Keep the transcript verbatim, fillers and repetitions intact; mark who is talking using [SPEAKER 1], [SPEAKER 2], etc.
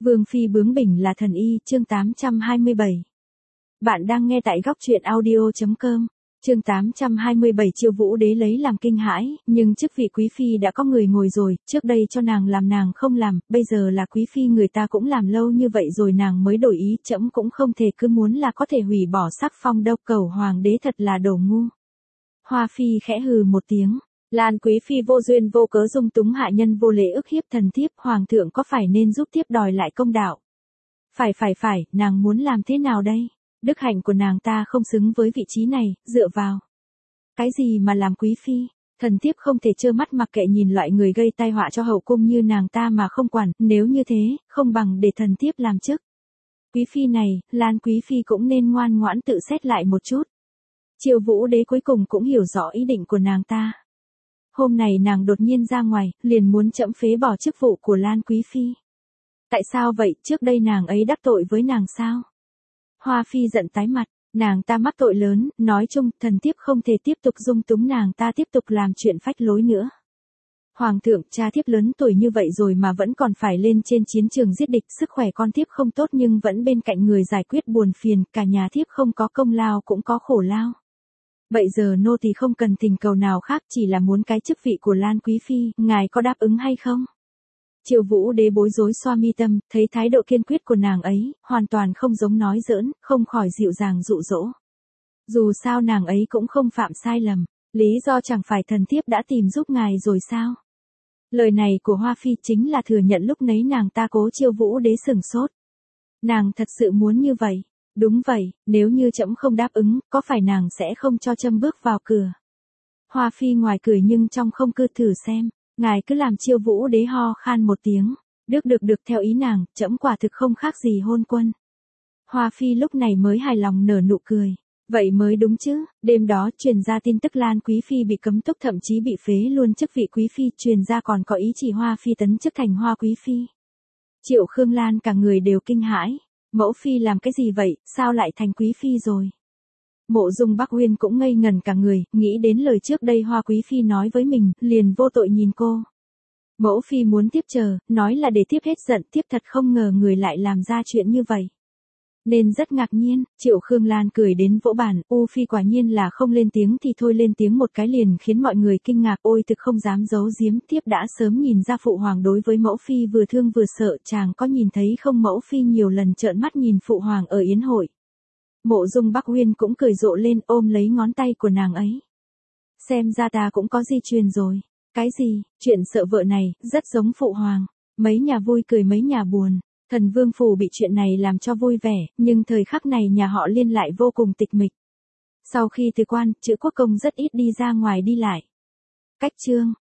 [SPEAKER 1] Vương phi bướng bỉnh là thần y, chương tám trăm hai mươi bảy. Bạn đang nghe tại góc truyện audio chấm com. Chương tám trăm hai mươi bảy Chiêu Vũ Đế lấy làm kinh hãi, nhưng chức vị quý phi đã có người ngồi rồi, trước đây cho nàng làm nàng không làm, bây giờ là quý phi người ta cũng làm lâu như vậy rồi nàng mới đổi ý, trẫm cũng không thể cứ muốn là có thể hủy bỏ sắc phong đâu, cầu hoàng đế thật là đồ ngu. Hoa phi khẽ hừ một tiếng. Lan quý phi vô duyên vô cớ dung túng hạ nhân vô lễ ức hiếp thần thiếp, hoàng thượng có phải nên giúp thiếp đòi lại công đạo? Phải phải phải, nàng muốn làm thế nào đây? Đức hạnh của nàng ta không xứng với vị trí này, dựa vào. Cái gì mà làm quý phi? Thần thiếp không thể trơ mắt mặc kệ nhìn loại người gây tai họa cho hậu cung như nàng ta mà không quản, nếu như thế, không bằng để thần thiếp làm chức. Quý phi này, Lan quý phi cũng nên ngoan ngoãn tự xét lại một chút. Chiêu Vũ Đế cuối cùng cũng hiểu rõ ý định của nàng ta. Hôm này nàng đột nhiên ra ngoài, liền muốn trẫm phế bỏ chức vụ của Lan quý phi. Tại sao vậy, trước đây nàng ấy đắc tội với nàng sao? Hoa phi giận tái mặt, nàng ta mắc tội lớn, nói chung, thần thiếp không thể tiếp tục dung túng nàng ta tiếp tục làm chuyện phách lối nữa. Hoàng thượng, cha thiếp lớn tuổi như vậy rồi mà vẫn còn phải lên trên chiến trường giết địch, sức khỏe con thiếp không tốt nhưng vẫn bên cạnh người giải quyết buồn phiền, cả nhà thiếp không có công lao cũng có khổ lao. Bây giờ nô tỳ không cần thỉnh cầu nào khác, chỉ là muốn cái chức vị của Lan quý phi, ngài có đáp ứng hay không? Chiêu Vũ Đế bối rối xoa mi tâm, thấy thái độ kiên quyết của nàng ấy, hoàn toàn không giống nói giỡn, không khỏi dịu dàng dụ dỗ. Dù sao nàng ấy cũng không phạm sai lầm, lý do chẳng phải thần thiếp đã tìm giúp ngài rồi sao? Lời này của Hoa phi chính là thừa nhận lúc nấy nàng ta cố Chiêu Vũ Đế sửng sốt. Nàng thật sự muốn như vậy. Đúng vậy, nếu như trẫm không đáp ứng, có phải nàng sẽ không cho trẫm bước vào cửa? Hoa phi ngoài cười nhưng trong không cứ thử xem, ngài cứ làm Chiêu Vũ Đế ho khan một tiếng. Được được được, theo ý nàng, trẫm quả thực không khác gì hôn quân. Hoa phi lúc này mới hài lòng nở nụ cười. Vậy mới đúng chứ, đêm đó truyền ra tin tức Lan quý phi bị cấm túc, thậm chí bị phế luôn chức vị quý phi, truyền ra còn có ý chỉ Hoa phi tấn chức thành Hoa quý phi. Triệu Khương Lan cả người đều kinh hãi. Mẫu phi làm cái gì vậy, sao lại thành quý phi rồi? Mộ Dung Bắc Uyên cũng ngây ngần cả người, nghĩ đến lời trước đây Hoa quý phi nói với mình, liền vô tội nhìn cô. Mẫu phi muốn tiếp chờ, nói là để tiếp hết giận, tiếp thật không ngờ người lại làm ra chuyện như vậy. Nên rất ngạc nhiên, Triệu Khương Lan cười đến vỗ bàn, U phi quả nhiên là không lên tiếng thì thôi, lên tiếng một cái liền khiến mọi người kinh ngạc, ôi thực không dám giấu giếm, tiếp đã sớm nhìn ra phụ hoàng đối với mẫu phi vừa thương vừa sợ, chàng có nhìn thấy không, mẫu phi nhiều lần trợn mắt nhìn phụ hoàng ở yến hội. Mộ Dung Bắc Uyên cũng cười rộ lên, ôm lấy ngón tay của nàng ấy. Xem ra ta cũng có di truyền rồi. Cái gì, chuyện sợ vợ này, rất giống phụ hoàng. Mấy nhà vui cười mấy nhà buồn. Thần Vương phủ bị chuyện này làm cho vui vẻ, nhưng thời khắc này nhà họ Liên lại vô cùng tịch mịch. Sau khi từ quan, Chữ Quốc Công rất ít đi ra ngoài đi lại. Cách chương